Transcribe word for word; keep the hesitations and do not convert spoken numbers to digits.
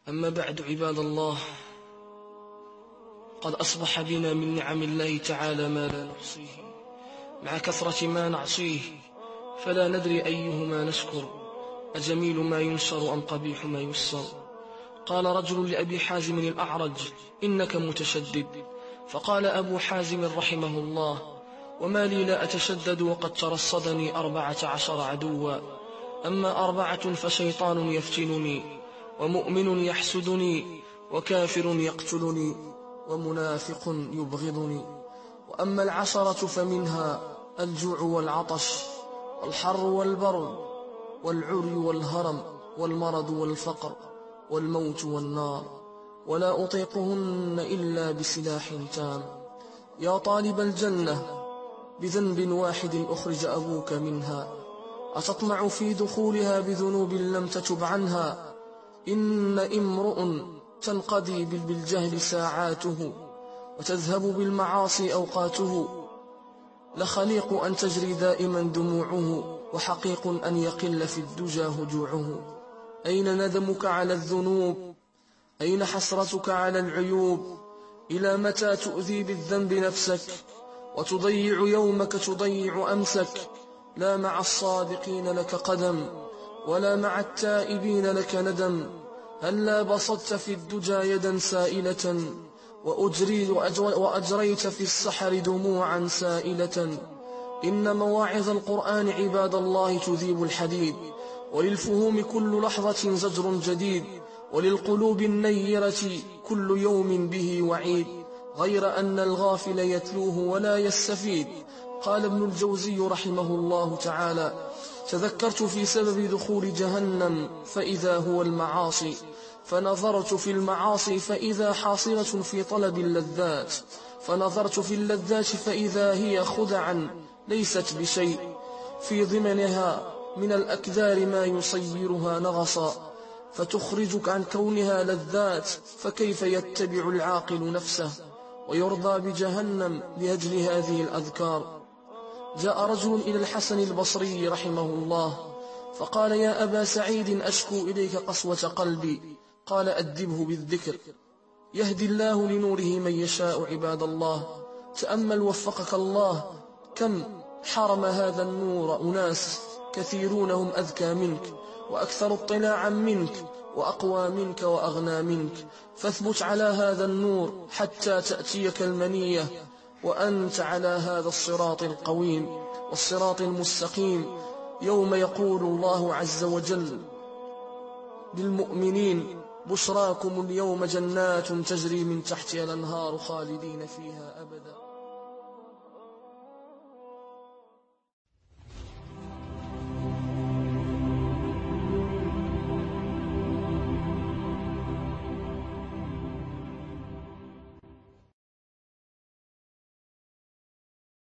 أما بعد عباد الله، قد أصبح بنا من نعم الله تعالى ما لا نحصيه، مع كثرة ما نعصيه، فلا ندري أيهما نشكر، أجميل ما ينشر أم قبيح ما يسر. قال رجل لأبي حازم الأعرج: إنك متشدد. فقال أبو حازم رحمه الله: وما لي لا أتشدد وقد ترصدني أربعة عشر عدوا، أما أربعة فشيطان يفتنني، ومؤمن يحسدني، وكافر يقتلني، ومنافق يبغضني. وأما العشرة فمنها الجوع والعطش، والحر والبرد، والعري والهرم، والمرض والفقر، والموت والنار، ولا أطيقهن إلا بسلاح تام. يا طالب الجنة، بذنب واحد أخرج أبوك منها، أتطمع في دخولها بذنوب لم تتب عنها؟ إن امرؤ تنقضي بالجهل ساعاته، وتذهب بالمعاصي أوقاته، لخليق أن تجري دائما دموعه، وحقيق أن يقل في الدجى هجوعه. أين ندمك على الذنوب؟ أين حسرتك على العيوب؟ إلى متى تؤذي بالذنب نفسك، وتضيع يومك تضيع أمسك؟ لا مع الصادقين لك قدم، ولا مع التائبين لك ندم. هلا بسطت في الدجى يدا سائلة، وأجري وأجريت في السحر دموعا سائلة. إن مواعظ القرآن عباد الله تذيب الحديد، وللفهوم كل لحظة زجر جديد، وللقلوب النيرة كل يوم به وعيد، غير أن الغافل يتلوه ولا يستفيد. قال ابن الجوزي رحمه الله تعالى: تذكرت في سبب دخول جهنم فإذا هو المعاصي، فنظرت في المعاصي فإذا حاصلة في طلب اللذات، فنظرت في اللذات فإذا هي خدعا ليست بشيء، في ضمنها من الأكدار ما يصيرها نغصا، فتخرجك عن كونها لذات. فكيف يتبع العاقل نفسه ويرضى بجهنم لأجل هذه الأذكار؟ جاء رجل إلى الحسن البصري رحمه الله فقال: يا أبا سعيد، أشكو إليك قسوة قلبي. قال: أدبه بالذكر، يهدي الله لنوره من يشاء. عباد الله، تأمل وفقك الله، كم حرم هذا النور أناس كثيرون هم أذكى منك، وأكثر اطلاعا منك، وأقوى منك، وأغنى منك. فاثبت على هذا النور حتى تأتيك المنية، وأنت على هذا الصراط القويم والصراط المستقيم، يوم يقول الله عز وجل للمؤمنين: بشراكم اليوم جنات تجري من تحتها الأنهار خالدين فيها أبدا.